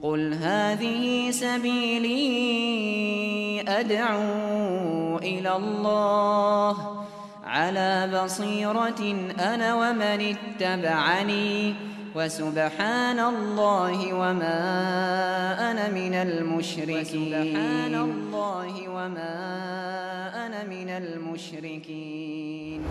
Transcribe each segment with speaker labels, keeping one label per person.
Speaker 1: قل هذه سبيلي أدعو إلى الله على بصيرة أنا ومن اتبعني وسبحان الله وما أنا من المشركين.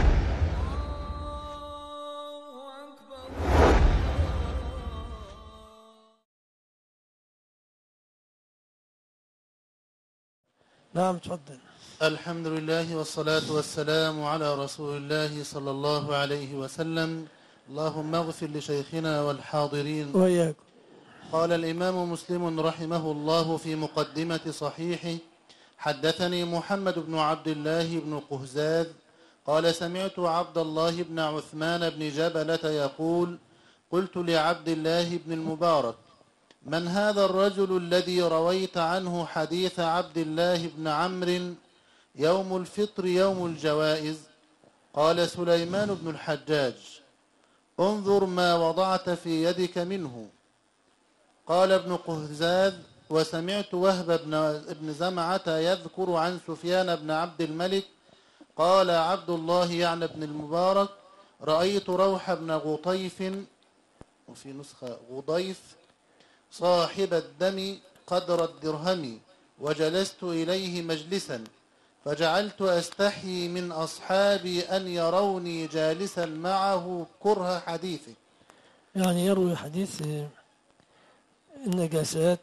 Speaker 2: نعم تفضل.
Speaker 3: الحمد لله والصلاة والسلام على رسول الله صلى الله عليه وسلم. اللهم اغفر لشيخنا والحاضرين
Speaker 2: وإياكم.
Speaker 3: قال الإمام مسلم رحمه الله في مقدمة صحيحه: حدثني محمد بن عبد الله بن قهزاذ قال سمعت عبد الله بن عثمان بن جبلة يقول: قلت لعبد الله بن المبارك: من هذا الرجل الذي رويت عنه حديث عبد الله بن عمرو يوم الفطر يوم الجوائز؟ قال: سليمان بن الحجاج. انظر ما وضعت في يدك منه. قال ابن قهزاذ: وسمعت وهب بن زمعة يذكر عن سفيان بن عبد الملك قال عبد الله يعني بن المبارك: رأيت روح بن غطيف، وفي نسخة غضيف، صاحب الدم قدر الدرهم، وجلست إليه مجلسا، فجعلت أستحي من أصحابي أن يروني جالسا معه كره حديثه.
Speaker 2: يعني يروي حديث النجاسات،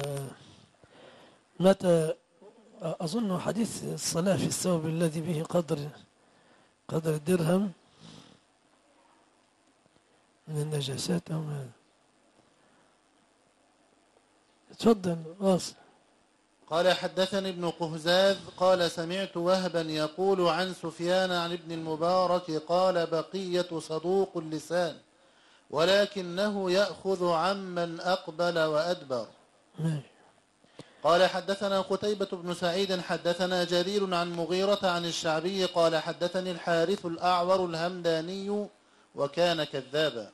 Speaker 2: ومتى أظن حديث الصلاة في الثوب الذي به قدر الدرهم من النجاسات أو ماذا؟ تفضل واصل.
Speaker 3: قال: حدثني ابن قهزاذ قال سمعت وهبا يقول عن سفيان عن ابن المبارك قال: بقية صدوق اللسان ولكنه يأخذ عمن أقبل وأدبر. قال: حدثنا قتيبة بن سعيد حدثنا جرير عن مغيرة عن الشعبي قال: حدثني الحارث الأعور الهمداني وكان كذابا.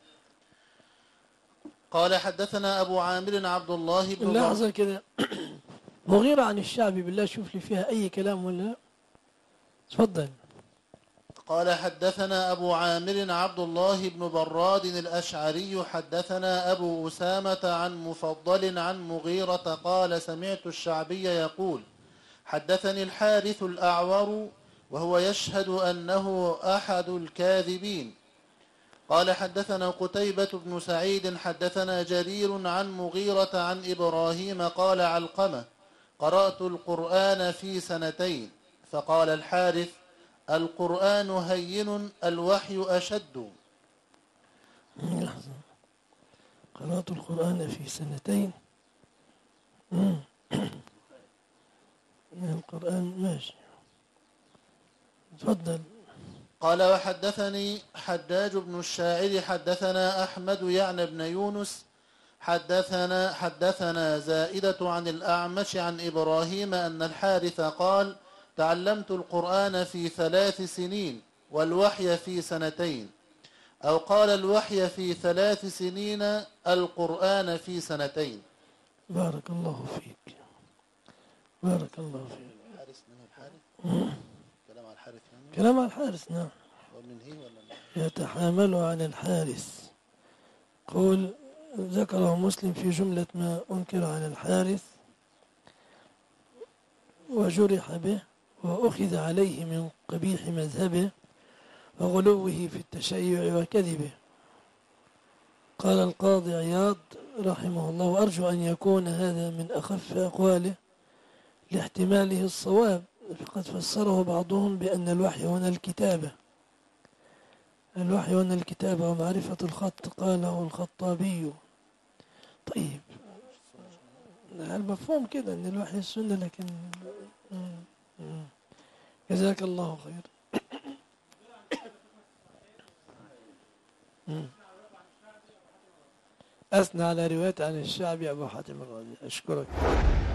Speaker 3: قال: حدثنا أبو عامر عبد الله بن
Speaker 2: لحظة كده. مغيرة عن الشعبي، بالله شوف لي فيها أي كلام ولا؟ تفضل.
Speaker 3: قال: حدثنا أبو عامر عبد الله بن براد الأشعري حدثنا أبو أسامة عن مفضل عن مغيرة قال: سمعت الشعبي يقول: حدثني الحارث الأعور وهو يشهد أنه أحد الكاذبين. قال: حدثنا قتيبة بن سعيد حدثنا جرير عن مغيرة عن إبراهيم قال: علقمة: قرأت القرآن في 2 فقال الحارث: القرآن هين الوحي أشد.
Speaker 2: قرأت القرآن في 2 القرآن ماشي. تفضل.
Speaker 3: قال: وحدثني حجاج بن الشاعر حدثنا أحمد يعني بن يونس حدثنا زائدة عن الأعمش عن إبراهيم أن الحارث قال: تعلمت القرآن في 3 سنين والوحي في 2 أو قال: الوحي في 3 سنين القرآن في 2.
Speaker 2: بارك الله فيك، بارك الله فيك.
Speaker 3: الحارث من الحارث؟ كلام على الحارث يعني؟
Speaker 2: كلام على الحارث. نعم.
Speaker 3: ومن هي ولا
Speaker 2: يتحامل عن الحارث. قول ذكره مسلم في جملة ما أنكر على الحارث وجرح به وأخذ عليه من قبيح مذهبه وغلوه في التشيع وكذبه. قال القاضي عياض رحمه الله: وأرجو أن يكون هذا من أخف أقواله لاحتماله الصواب، فقد فسره بعضهم بأن الوحي هنا الكتابة، الوحي هنا الكتابة ومعرفة الخط، قاله الخطابي. طيب المفهوم كده أن الوحي السنة، لكن جزاك الله خير. أثنى على رواية عن الشعبي أبو حاتم الرازي. أشكرك.